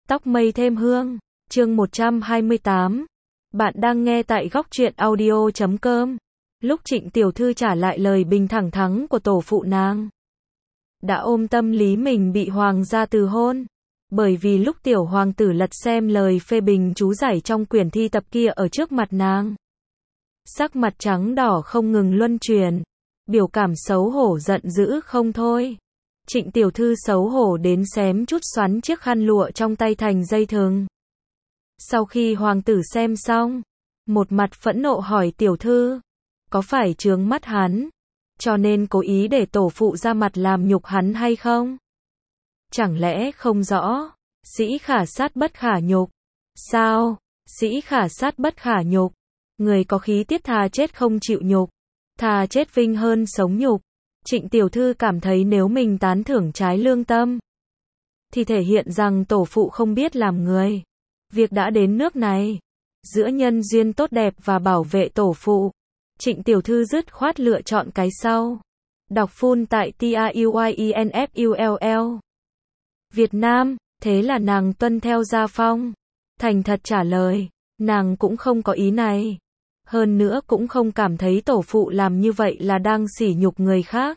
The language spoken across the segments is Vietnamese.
Tóc mây thêm hương, chương 128. Bạn đang nghe tại góc truyện audio.com. Lúc Trịnh tiểu thư trả lại lời bình thẳng thắn của tổ phụ nàng, đã ôm tâm lý mình bị hoàng gia từ hôn. Bởi vì lúc tiểu hoàng tử lật xem lời phê bình chú giải trong quyển thi tập kia ở trước mặt nàng, sắc mặt trắng đỏ không ngừng luân chuyển, biểu cảm xấu hổ giận dữ không thôi. Trịnh tiểu thư xấu hổ đến xém chút xoắn chiếc khăn lụa trong tay thành dây thừng. Sau khi hoàng tử xem xong, một mặt phẫn nộ hỏi tiểu thư, có phải chướng mắt hắn, cho nên cố ý để tổ phụ ra mặt làm nhục hắn hay không? Chẳng lẽ không rõ, sĩ khả sát bất khả nhục. Sao, sĩ khả sát bất khả nhục, người có khí tiết thà chết không chịu nhục, thà chết vinh hơn sống nhục. Trịnh tiểu thư cảm thấy nếu mình tán thưởng trái lương tâm, thì thể hiện rằng tổ phụ không biết làm người. Việc đã đến nước này, giữa nhân duyên tốt đẹp và bảo vệ tổ phụ, Trịnh tiểu thư dứt khoát lựa chọn cái sau. Đọc full tại TAUIENFULL Việt Nam, thế là nàng tuân theo gia phong, thành thật trả lời, nàng cũng không có ý này. Hơn nữa cũng không cảm thấy tổ phụ làm như vậy là đang sỉ nhục người khác.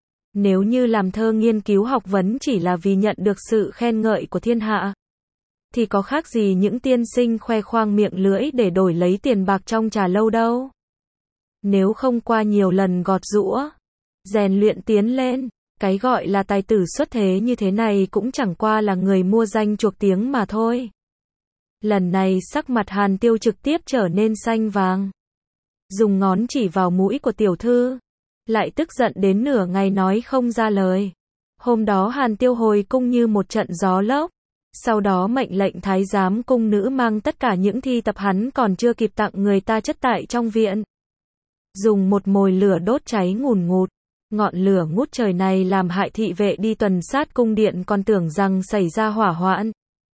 Nếu như làm thơ nghiên cứu học vấn chỉ là vì nhận được sự khen ngợi của thiên hạ, thì có khác gì những tiên sinh khoe khoang miệng lưỡi để đổi lấy tiền bạc trong trà lâu đâu. Nếu không qua nhiều lần gọt giũa, rèn luyện tiến lên, cái gọi là tài tử xuất thế như thế này cũng chẳng qua là người mua danh chuộc tiếng mà thôi. Lần này sắc mặt Hàn Tiêu trực tiếp trở nên xanh vàng, dùng ngón chỉ vào mũi của tiểu thư, lại tức giận đến nửa ngày nói không ra lời. Hôm đó Hàn Tiêu hồi cung như một trận gió lốc, sau đó mệnh lệnh thái giám cung nữ mang tất cả những thi tập hắn còn chưa kịp tặng người ta chất tại trong viện, dùng một mồi lửa đốt cháy ngùn ngụt. Ngọn lửa ngút trời này làm hại thị vệ đi tuần sát cung điện còn tưởng rằng xảy ra hỏa hoạn.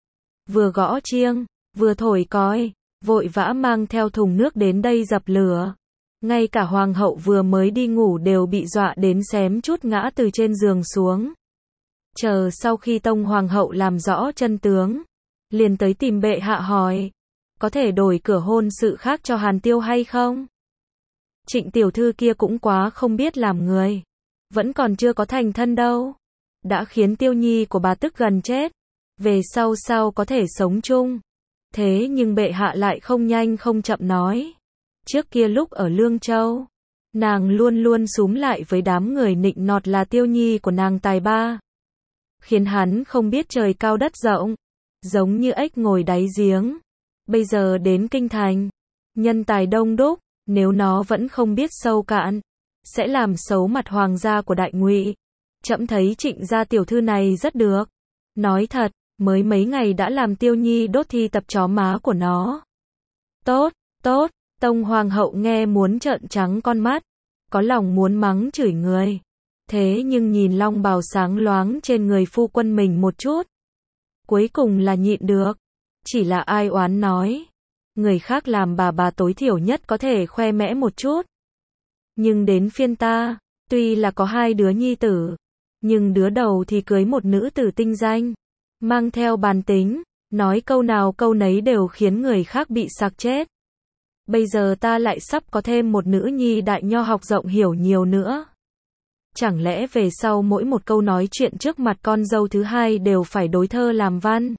Vừa gõ chiêng, vừa thổi còi, vội vã mang theo thùng nước đến đây dập lửa. Ngay cả hoàng hậu vừa mới đi ngủ đều bị dọa đến xém chút ngã từ trên giường xuống. Chờ sau khi tông hoàng hậu làm rõ chân tướng, liền tới tìm bệ hạ hỏi, có thể đổi cửa hôn sự khác cho Hàn Tiêu hay không? Trịnh tiểu thư kia cũng quá không biết làm người, vẫn còn chưa có thành thân đâu, đã khiến Tiêu Nhi của bà tức gần chết, về sau sao có thể sống chung. Thế nhưng bệ hạ lại không nhanh không chậm nói, trước kia lúc ở Lương Châu, nàng luôn luôn xúm lại với đám người nịnh nọt là Tiêu Nhi của nàng tài ba, khiến hắn không biết trời cao đất rộng, giống như ếch ngồi đáy giếng. Bây giờ đến kinh thành, nhân tài đông đúc, nếu nó vẫn không biết sâu cạn, sẽ làm xấu mặt hoàng gia của Đại Ngụy. Trẫm thấy Trịnh gia tiểu thư này rất được. Nói thật, mới mấy ngày đã làm Tiêu Nhi đốt thi tập chó má của nó. Tốt, tốt, tông hoàng hậu nghe muốn trợn trắng con mắt, có lòng muốn mắng chửi người. Thế nhưng nhìn long bào sáng loáng trên người phu quân mình một chút, cuối cùng là nhịn được. Chỉ là ai oán nói, người khác làm bà tối thiểu nhất có thể khoe mẽ một chút. Nhưng đến phiên ta, tuy là có hai đứa nhi tử, nhưng đứa đầu thì cưới một nữ tử tinh danh, mang theo bản tính, nói câu nào câu nấy đều khiến người khác bị sặc chết. Bây giờ ta lại sắp có thêm một nữ nhi đại nho học rộng hiểu nhiều nữa. Chẳng lẽ về sau mỗi một câu nói chuyện trước mặt con dâu thứ hai đều phải đối thơ làm văn?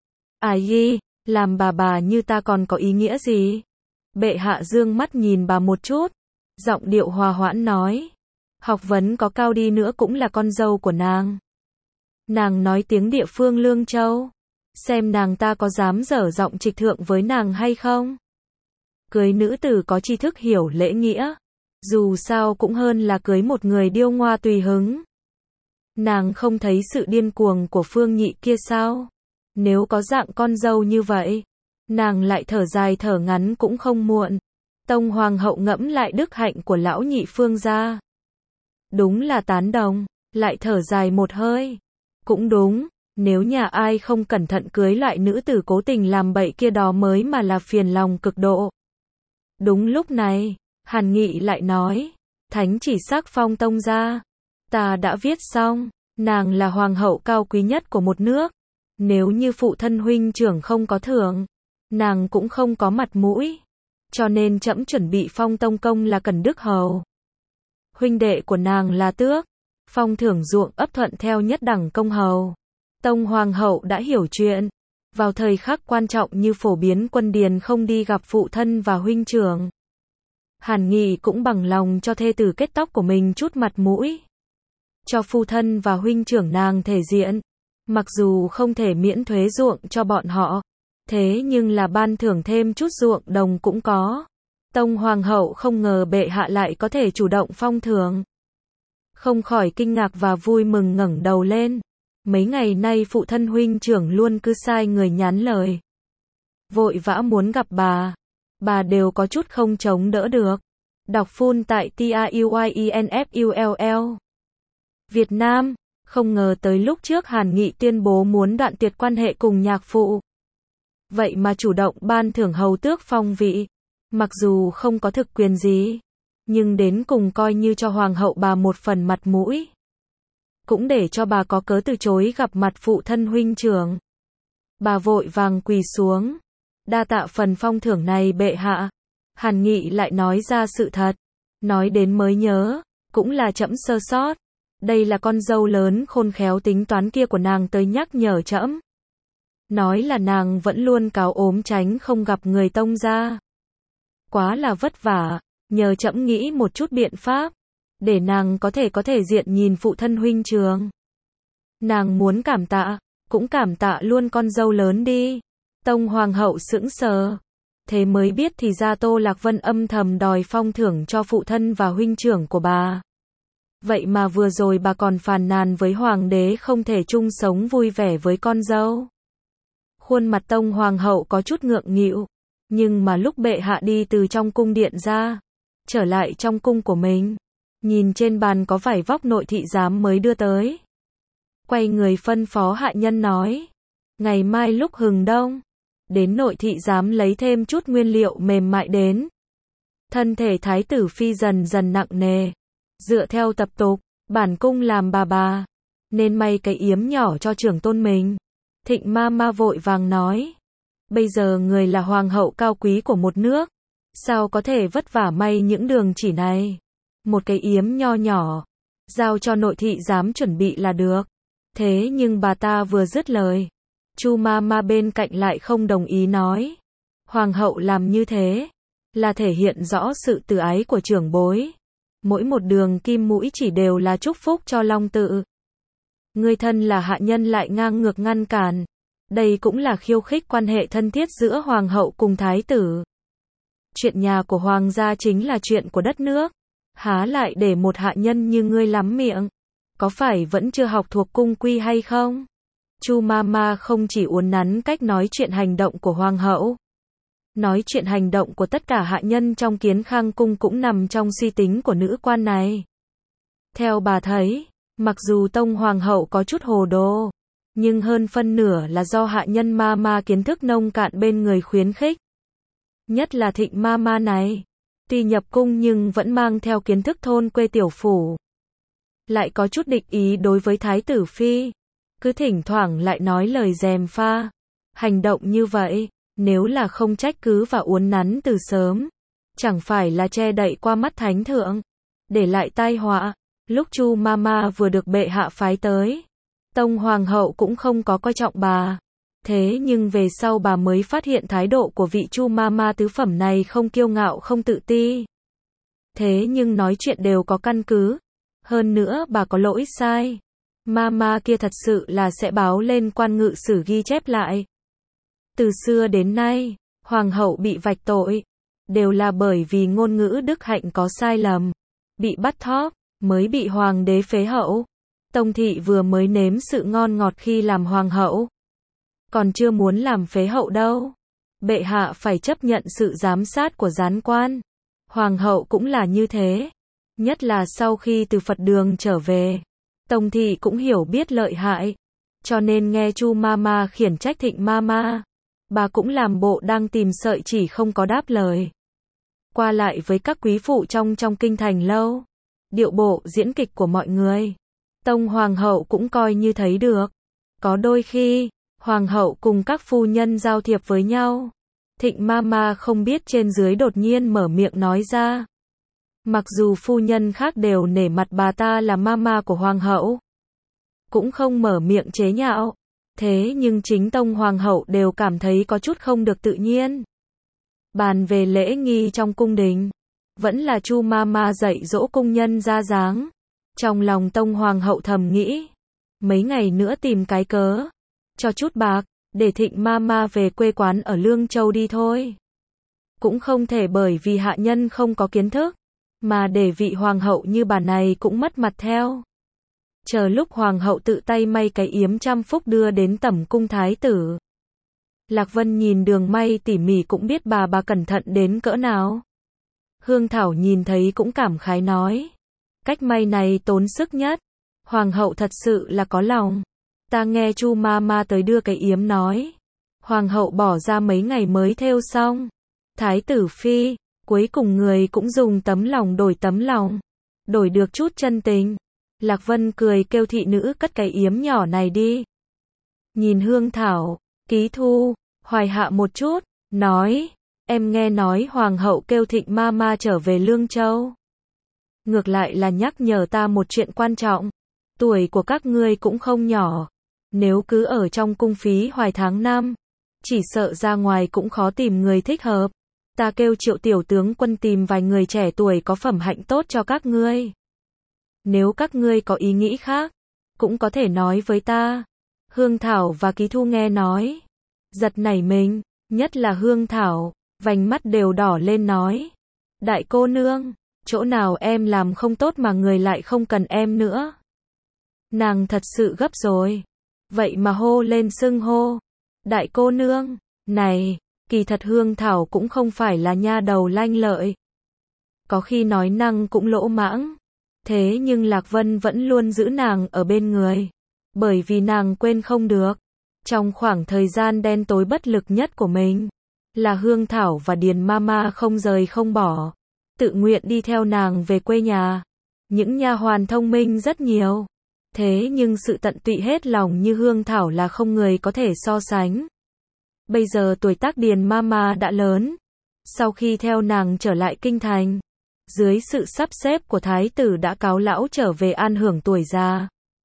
Ai, làm bà như ta còn có ý nghĩa gì? Bệ hạ dương mắt nhìn bà một chút, giọng điệu hòa hoãn nói, học vấn có cao đi nữa cũng là con dâu của nàng. Nàng nói tiếng địa phương Lương Châu, xem nàng ta có dám dở giọng trịch thượng với nàng hay không? Cưới nữ tử có tri thức hiểu lễ nghĩa, dù sao cũng hơn là cưới một người điêu ngoa tùy hứng. Nàng không thấy sự điên cuồng của Phương Nhị kia sao? Nếu có dạng con dâu như vậy, nàng lại thở dài thở ngắn cũng không muộn. Tông hoàng hậu ngẫm lại đức hạnh của lão nhị Phương gia, đúng là tán đồng, lại thở dài một hơi. Cũng đúng, nếu nhà ai không cẩn thận cưới loại nữ tử cố tình làm bậy kia đó mới mà là phiền lòng cực độ. Đúng lúc này, Hàn Nghị lại nói, thánh chỉ sắc phong tông gia, ta đã viết xong, nàng là hoàng hậu cao quý nhất của một nước, Nếu như phụ thân huynh trưởng không có thưởng, nàng cũng không có mặt mũi. Cho nên trẫm chuẩn bị phong tông công là Cần Đức Hầu. Huynh đệ của nàng là tước, phong thưởng ruộng ấp thuận theo nhất đẳng công hầu. Tông hoàng hậu đã hiểu chuyện. Vào thời khắc quan trọng như phổ biến quân điền không đi gặp phụ thân và huynh trưởng, Hàn Nghị cũng bằng lòng cho thê tử kết tóc của mình chút mặt mũi. Cho phu thân và huynh trưởng nàng thể diện. Mặc dù không thể miễn thuế ruộng cho bọn họ, thế nhưng là ban thưởng thêm chút ruộng đồng cũng có. Tông hoàng hậu không ngờ bệ hạ lại có thể chủ động phong thưởng. Không khỏi kinh ngạc và vui mừng ngẩng đầu lên. Mấy ngày nay phụ thân huynh trưởng luôn cứ sai người nhắn lời. Vội vã muốn gặp bà đều có chút không chống đỡ được. Đọc full tại TAUYINFULL. Việt Nam, không ngờ tới lúc trước Hàn Nghị tuyên bố muốn đoạn tuyệt quan hệ cùng nhạc phụ. Vậy mà chủ động ban thưởng hầu tước phong vị. Mặc dù không có thực quyền gì, nhưng đến cùng coi như cho hoàng hậu bà một phần mặt mũi. Cũng để cho bà có cớ từ chối gặp mặt phụ thân huynh trưởng. Bà vội vàng quỳ xuống. Đa tạ phần phong thưởng này bệ hạ. Hàn Nghị lại nói ra sự thật. Nói đến mới nhớ, cũng là trẫm sơ sót. Đây là con dâu lớn khôn khéo tính toán kia của nàng tới nhắc nhở trẫm. Nói là nàng vẫn luôn cáo ốm tránh không gặp người tông gia. Quá là vất vả, nhờ trẫm nghĩ một chút biện pháp, để nàng có thể diện nhìn phụ thân huynh trưởng. Nàng muốn cảm tạ, cũng cảm tạ luôn con dâu lớn đi. Tông hoàng hậu sững sờ. Thế mới biết thì ra Tô Lạc Vân âm thầm đòi phong thưởng cho phụ thân và huynh trưởng của bà. Vậy mà vừa rồi bà còn phàn nàn với hoàng đế không thể chung sống vui vẻ với con dâu. Khuôn mặt tông hoàng hậu có chút ngượng nghịu. Nhưng mà lúc bệ hạ đi từ trong cung điện ra, trở lại trong cung của mình, nhìn trên bàn có vải vóc nội thị giám mới đưa tới. Quay người phân phó hạ nhân nói, ngày mai lúc hừng đông, đến nội thị giám lấy thêm chút nguyên liệu mềm mại đến. Thân thể thái tử phi dần dần nặng nề. Dựa theo tập tục, bản cung làm bà, nên may cái yếm nhỏ cho trưởng tôn mình. Thịnh ma ma vội vàng nói, bây giờ người là hoàng hậu cao quý của một nước, sao có thể vất vả may những đường chỉ này. Một cái yếm nho nhỏ, giao cho nội thị giám chuẩn bị là được. Thế nhưng bà ta vừa dứt lời, Chu ma ma bên cạnh lại không đồng ý nói, hoàng hậu làm như thế là thể hiện rõ sự từ ái của trưởng bối. Mỗi một đường kim mũi chỉ đều là chúc phúc cho long tự. Người thân là hạ nhân lại ngang ngược ngăn cản. Đây cũng là khiêu khích quan hệ thân thiết giữa hoàng hậu cùng thái tử. Chuyện nhà của hoàng gia chính là chuyện của đất nước. Há lại để một hạ nhân như ngươi lắm miệng. Có phải vẫn chưa học thuộc cung quy hay không? Chu Mama không chỉ uốn nắn cách nói chuyện hành động của hoàng hậu. Nói chuyện hành động của tất cả hạ nhân trong Kiến Khang cung cũng nằm trong suy tính của nữ quan này. Theo bà thấy, mặc dù tông hoàng hậu có chút hồ đồ, nhưng hơn phân nửa là do hạ nhân Mama kiến thức nông cạn bên người khuyến khích. Nhất là Thịnh Mama này, tuy nhập cung nhưng vẫn mang theo kiến thức thôn quê tiểu phủ. Lại có chút địch ý đối với thái tử phi, cứ thỉnh thoảng lại nói lời gièm pha. Hành động như vậy, nếu là không trách cứ và uốn nắn từ sớm, chẳng phải là che đậy qua mắt thánh thượng, để lại tai họa. Lúc Chu Mama vừa được bệ hạ phái tới, tông hoàng hậu cũng không có coi trọng bà. Thế nhưng về sau bà mới phát hiện thái độ của vị Chu Mama tứ phẩm này không kiêu ngạo không tự ti. Thế nhưng nói chuyện đều có căn cứ. Hơn nữa bà có lỗi sai, Mama kia thật sự là sẽ báo lên quan ngự sử ghi chép lại. Từ xưa đến nay, hoàng hậu bị vạch tội, đều là bởi vì ngôn ngữ đức hạnh có sai lầm, bị bắt thóp, mới bị hoàng đế phế hậu. Tông thị vừa mới nếm sự ngon ngọt khi làm hoàng hậu, còn chưa muốn làm phế hậu đâu. Bệ hạ phải chấp nhận sự giám sát của gián quan. Hoàng hậu cũng là như thế. Nhất là sau khi từ Phật đường trở về, Tông thị cũng hiểu biết lợi hại. Cho nên nghe Chu Mama khiển trách Thịnh Mama, bà cũng làm bộ đang tìm sợi chỉ không có đáp lời. Qua lại với các quý phụ trong kinh thành lâu, điệu bộ diễn kịch của mọi người, tông hoàng hậu cũng coi như thấy được. Có đôi khi, Hoàng hậu cùng các phu nhân giao thiệp với nhau. Thịnh Mama không biết trên dưới đột nhiên mở miệng nói ra. Mặc dù phu nhân khác đều nể mặt bà ta là mama của hoàng hậu, cũng không mở miệng chế nhạo, thế nhưng chính tông hoàng hậu đều cảm thấy có chút không được tự nhiên. Bàn về lễ nghi trong cung đình, vẫn là Chu Mama dạy dỗ cung nhân ra dáng. Trong lòng tông hoàng hậu thầm nghĩ, mấy ngày nữa tìm cái cớ, cho chút bạc, để Thịnh Mama về quê quán ở Lương Châu đi thôi. Cũng không thể bởi vì hạ nhân không có kiến thức, mà để vị hoàng hậu như bà này cũng mất mặt theo. Chờ lúc hoàng hậu tự tay may cái yếm trăm phúc đưa đến tẩm cung thái tử. Lạc Vân nhìn đường may tỉ mỉ cũng biết bà cẩn thận đến cỡ nào. Hương Thảo nhìn thấy cũng cảm khái nói, cách may này tốn sức nhất. Hoàng hậu thật sự là có lòng. Ta nghe Chu Mama tới đưa cái yếm nói, hoàng hậu bỏ ra mấy ngày mới thêu xong. Thái tử phi, cuối cùng người cũng dùng tấm lòng đổi tấm lòng, đổi được chút chân tình. Lạc Vân cười kêu thị nữ cất cái yếm nhỏ này đi. Nhìn Hương Thảo, Ký Thu, Hoài Hạ một chút, nói, em nghe nói hoàng hậu kêu Thịnh Mama trở về Lương Châu. Ngược lại là nhắc nhở ta một chuyện quan trọng, tuổi của các ngươi cũng không nhỏ, nếu cứ ở trong cung phí hoài tháng năm, chỉ sợ ra ngoài cũng khó tìm người thích hợp. Ta kêu Triệu tiểu tướng quân tìm vài người trẻ tuổi có phẩm hạnh tốt cho các ngươi. Nếu các ngươi có ý nghĩ khác, cũng có thể nói với ta. Hương Thảo và Ký Thu nghe nói, giật nảy mình, nhất là Hương Thảo, vành mắt đều đỏ lên nói, đại cô nương, chỗ nào em làm không tốt mà người lại không cần em nữa. Nàng thật sự gấp rồi, vậy mà hô lên xưng hô, đại cô nương, này, kỳ thật Hương Thảo cũng không phải là nha đầu lanh lợi. Có khi nói năng cũng lỗ mãng, thế nhưng Lạc Vân vẫn luôn giữ nàng ở bên người, bởi vì nàng quên không được. Trong khoảng thời gian đen tối bất lực nhất của mình, là Hương Thảo và Điền Mama không rời không bỏ, tự nguyện đi theo nàng về quê nhà. Những nha hoàn thông minh rất nhiều, thế nhưng sự tận tụy hết lòng như Hương Thảo là không người có thể so sánh. Bây giờ tuổi tác Điền Mama đã lớn, sau khi theo nàng trở lại kinh thành, dưới sự sắp xếp của thái tử đã cáo lão trở về an hưởng tuổi già.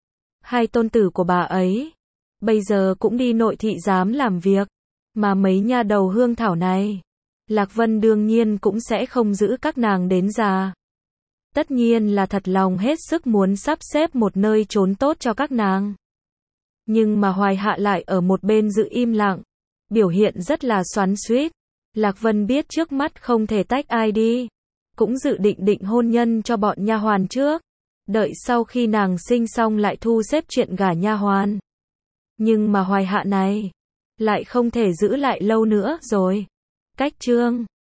Hai tôn tử của bà ấy, bây giờ cũng đi nội thị giám làm việc, mà mấy nha đầu Hương Thảo này, Lạc Vân đương nhiên cũng sẽ không giữ các nàng đến già. Tất nhiên là thật lòng hết sức muốn sắp xếp một nơi trốn tốt cho các nàng. Nhưng mà Hoài Hạ lại ở một bên giữ im lặng, biểu hiện rất là xoắn xuýt. Lạc Vân biết trước mắt không thể tách ai đi, cũng dự định hôn nhân cho bọn nha hoàn trước, đợi sau khi nàng sinh xong lại thu xếp chuyện gả nha hoàn. Nhưng mà Hoài Hạ này lại không thể giữ lại lâu nữa rồi. Cách chương